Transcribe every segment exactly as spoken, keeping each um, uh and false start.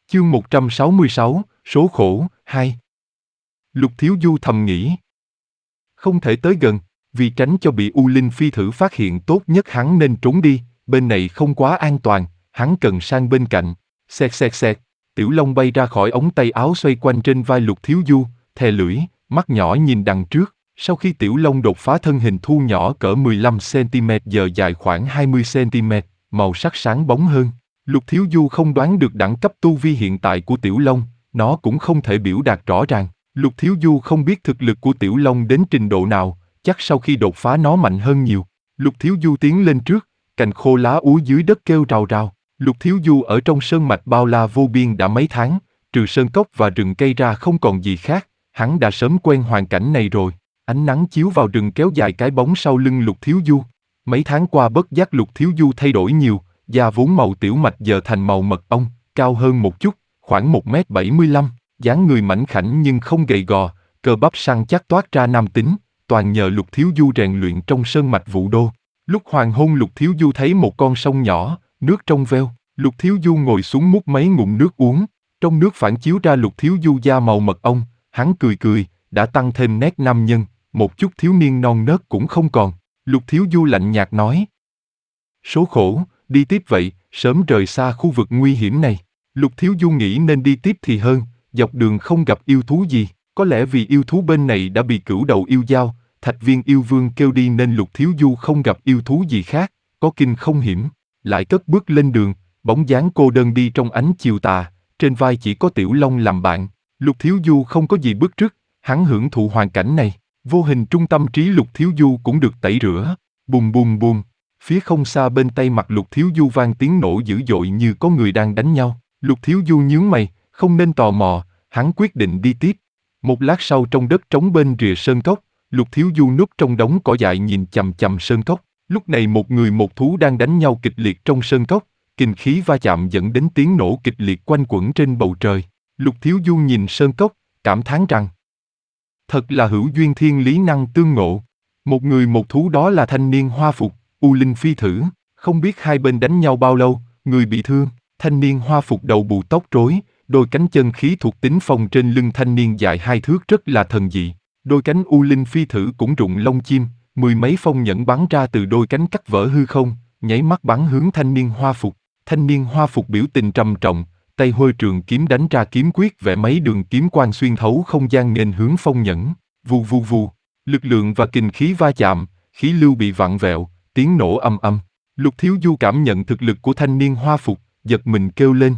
Chương một trăm sáu mươi sáu, số khổ, hai. Lục Thiếu Du thầm nghĩ. Không thể tới gần, vì tránh cho bị U Linh Phi Thử phát hiện tốt nhất hắn nên trốn đi, bên này không quá an toàn, hắn cần sang bên cạnh. Xẹt xẹt xẹt, Tiểu Long bay ra khỏi ống tay áo xoay quanh trên vai Lục Thiếu Du, thè lưỡi, mắt nhỏ nhìn đằng trước. Sau khi Tiểu Long đột phá thân hình thu nhỏ cỡ mười lăm xăng-ti-mét giờ dài khoảng hai mươi xăng-ti-mét, màu sắc sáng bóng hơn. Lục Thiếu Du không đoán được đẳng cấp tu vi hiện tại của Tiểu Long, nó cũng không thể biểu đạt rõ ràng. Lục Thiếu Du không biết thực lực của Tiểu Long đến trình độ nào, chắc sau khi đột phá nó mạnh hơn nhiều. Lục Thiếu Du tiến lên trước, cành khô lá úa dưới đất kêu rào rào. Lục Thiếu Du ở trong sơn mạch bao la vô biên đã mấy tháng, trừ sơn cốc và rừng cây ra không còn gì khác, hắn đã sớm quen hoàn cảnh này rồi. Ánh nắng chiếu vào rừng kéo dài cái bóng sau lưng Lục Thiếu Du. Mấy tháng qua bất giác Lục Thiếu Du thay đổi nhiều, da vốn màu tiểu mạch giờ thành màu mật ong, cao hơn một chút, khoảng một mét bảy mươi lăm, dáng người mảnh khảnh nhưng không gầy gò, cơ bắp săn chắc toát ra nam tính, toàn nhờ Lục Thiếu Du rèn luyện trong sơn mạch Vũ Đô. Lúc hoàng hôn Lục Thiếu Du thấy một con sông nhỏ, nước trong veo, Lục Thiếu Du ngồi xuống múc mấy ngụm nước uống, trong nước phản chiếu ra Lục Thiếu Du da màu mật ong, hắn cười cười, đã tăng thêm nét nam nhân, một chút thiếu niên non nớt cũng không còn. Lục Thiếu Du lạnh nhạt nói. Số khổ, đi tiếp vậy, sớm rời xa khu vực nguy hiểm này. Lục Thiếu Du nghĩ nên đi tiếp thì hơn, dọc đường không gặp yêu thú gì, có lẽ vì yêu thú bên này đã bị cửu đầu yêu dao, Thạch Viên yêu vương kêu đi nên Lục Thiếu Du không gặp yêu thú gì khác, có kinh không hiểm. Lại cất bước lên đường, bóng dáng cô đơn đi trong ánh chiều tà, trên vai chỉ có Tiểu Long làm bạn. Lục Thiếu Du không có gì bứt rứt, hắn hưởng thụ hoàn cảnh này, vô hình trung tâm trí Lục Thiếu Du cũng được tẩy rửa. Bùm bùm bùm, phía không xa bên tay mặt Lục Thiếu Du vang tiếng nổ dữ dội như có người đang đánh nhau. Lục Thiếu Du nhướng mày, không nên tò mò, hắn quyết định đi tiếp. Một lát sau trong đất trống bên rìa sơn cốc, Lục Thiếu Du núp trong đống cỏ dại nhìn chằm chằm sơn cốc. Lúc này một người một thú đang đánh nhau kịch liệt trong sơn cốc, kình khí va chạm dẫn đến tiếng nổ kịch liệt quanh quẩn trên bầu trời. Lục Thiếu Du nhìn sơn cốc, cảm thán rằng thật là hữu duyên thiên lý năng tương ngộ. Một người một thú đó là thanh niên hoa phục, U Linh Phi Thử. Không biết hai bên đánh nhau bao lâu, người bị thương. Thanh niên hoa phục đầu bù tóc rối, đôi cánh chân khí thuộc tính phong trên lưng thanh niên dài hai thước rất là thần dị. Đôi cánh U Linh Phi Thử cũng rụng lông chim, mười mấy phong nhẫn bắn ra từ đôi cánh cắt vỡ hư không, nháy mắt bắn hướng thanh niên hoa phục. Thanh niên hoa phục biểu tình trầm trọng, tay hôi trường kiếm đánh ra kiếm quyết vẽ mấy đường kiếm quang xuyên thấu không gian nghênh hướng phong nhẫn. Vù vù vù, lực lượng và kình khí va chạm, khí lưu bị vặn vẹo, tiếng nổ âm âm. Lục Thiếu Du cảm nhận thực lực của thanh niên hoa phục, giật mình kêu lên.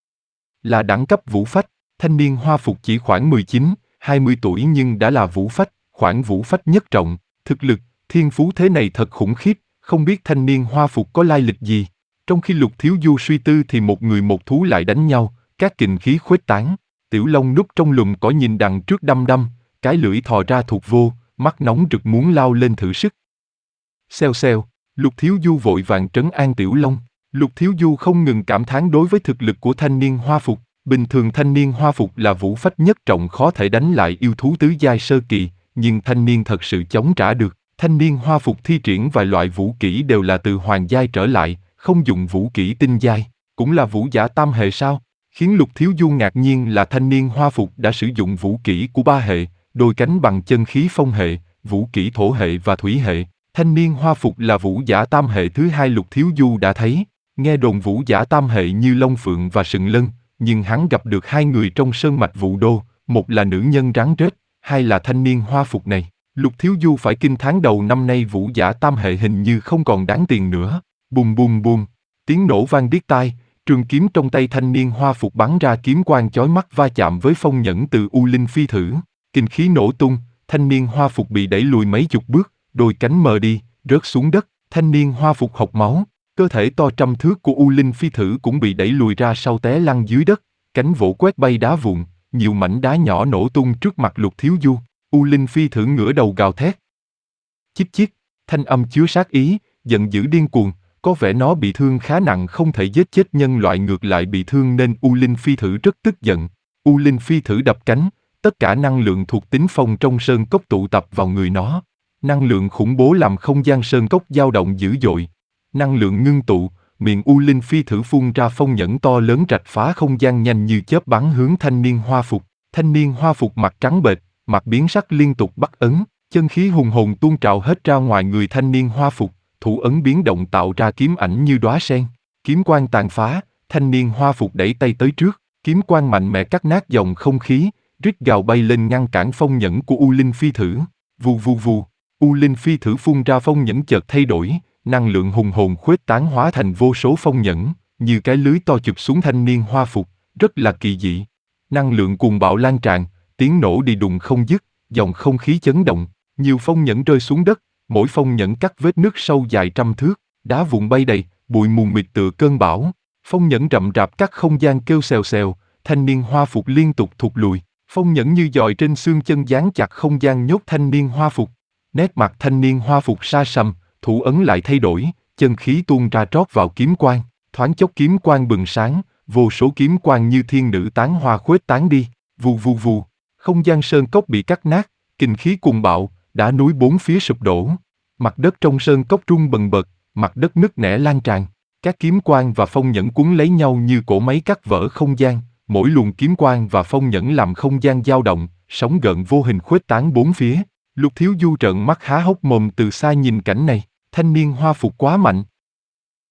Là đẳng cấp vũ phách, thanh niên hoa phục chỉ khoảng mười chín, hai mươi tuổi nhưng đã là vũ phách, khoảng vũ phách nhất trọng. Thực lực, thiên phú thế này thật khủng khiếp, không biết thanh niên hoa phục có lai lịch gì. Trong khi Lục Thiếu Du suy tư thì một người một thú lại đánh nhau, các kình khí khuếch tán. Tiểu Long núp trong lùm cỏ nhìn đằng trước đăm đăm, cái lưỡi thò ra thụt vô, mắt nóng rực muốn lao lên thử sức. Xèo xèo, Lục Thiếu Du vội vàng trấn an Tiểu Long. Lục Thiếu Du không ngừng cảm thán đối với thực lực của thanh niên hoa phục. Bình thường thanh niên hoa phục là vũ phách nhất trọng khó thể đánh lại yêu thú tứ giai sơ kỳ, nhưng thanh niên thật sự chống trả được. Thanh niên hoa phục thi triển vài loại vũ kỹ đều là từ hoàng giai trở lại, không dùng vũ kỹ tinh giai, cũng là vũ giả tam hệ sao? Khiến Lục Thiếu Du ngạc nhiên là thanh niên hoa phục đã sử dụng vũ kỹ của ba hệ, đôi cánh bằng chân khí phong hệ, vũ kỹ thổ hệ và thủy hệ. Thanh niên hoa phục là vũ giả tam hệ thứ hai Lục Thiếu Du đã thấy. Nghe đồn vũ giả tam hệ như Long Phượng và Sừng Lân, nhưng hắn gặp được hai người trong sơn mạch Vũ Đô, một là nữ nhân rắn rết, hai là thanh niên hoa phục này. Lục Thiếu Du phải kinh thán đầu năm nay vũ giả tam hệ hình như không còn đáng tiền nữa. Bùm bùm bùm, tiếng nổ vang điếc tai, trường kiếm trong tay thanh niên hoa phục bắn ra kiếm quang chói mắt va chạm với phong nhẫn từ U Linh Phi Thử. Kinh khí nổ tung, thanh niên hoa phục bị đẩy lùi mấy chục bước, đôi cánh mờ đi, rớt xuống đất. Thanh niên hoa phục hộc máu, cơ thể to trăm thước của U Linh Phi Thử cũng bị đẩy lùi ra sau té lăn dưới đất, cánh vỗ quét bay đá vụn, nhiều mảnh đá nhỏ nổ tung trước mặt Lục Thiếu Du. U Linh Phi Thử ngửa đầu gào thét. Chíp chíp, thanh âm chứa sát ý, giận dữ điên cuồng, có vẻ nó bị thương khá nặng không thể giết chết nhân loại ngược lại bị thương nên U Linh Phi Thử rất tức giận. U Linh Phi Thử đập cánh, tất cả năng lượng thuộc tính phong trong sơn cốc tụ tập vào người nó. Năng lượng khủng bố làm không gian sơn cốc dao động dữ dội. Năng lượng ngưng tụ, miệng U Linh Phi thử phun ra phong nhẫn to lớn rạch phá không gian nhanh như chớp bắn hướng thanh niên hoa phục. Thanh niên hoa phục mặt trắng bệch, mặt biến sắc liên tục bắt ấn, chân khí hùng hồn tuôn trào hết ra ngoài người thanh niên hoa phục, thủ ấn biến động tạo ra kiếm ảnh như đóa sen. Kiếm quang tàn phá, thanh niên hoa phục đẩy tay tới trước, kiếm quang mạnh mẽ cắt nát dòng không khí, rít gào bay lên ngăn cản phong nhẫn của U Linh Phi thử. Vù vù vù, U Linh Phi thử phun ra phong nhẫn chợt thay đổi, năng lượng hùng hồn khuếch tán hóa thành vô số phong nhẫn, như cái lưới to chụp xuống thanh niên hoa phục, rất là kỳ dị. Năng lượng cuồng bạo lan tràn, tiếng nổ đi đùng không dứt, dòng không khí chấn động, nhiều phong nhẫn rơi xuống đất, mỗi phong nhẫn cắt vết nứt sâu dài trăm thước, đá vụn bay đầy, bụi mù mịt tựa cơn bão. Phong nhẫn rậm rạp cắt không gian kêu xèo xèo, thanh niên hoa phục liên tục thụt lùi, phong nhẫn như dòi trên xương chân dán chặt không gian nhốt thanh niên hoa phục. Nét mặt thanh niên hoa phục sa sầm, thủ ấn lại thay đổi, chân khí tuôn ra trót vào kiếm quang, thoáng chốc kiếm quang bừng sáng, vô số kiếm quang như thiên nữ tán hoa khuếch tán đi, vù vù vù, không gian sơn cốc bị cắt nát, kinh khí cuồng bạo, đá núi bốn phía sụp đổ, mặt đất trong sơn cốc rung bần bật, mặt đất nứt nẻ lan tràn, các kiếm quang và phong nhẫn cuốn lấy nhau như cỗ máy cắt vỡ không gian, mỗi luồng kiếm quang và phong nhẫn làm không gian dao động, sóng gợn vô hình khuếch tán bốn phía. Lục Thiếu Du trợn mắt há hốc mồm từ xa nhìn cảnh này, thanh niên hoa phục quá mạnh,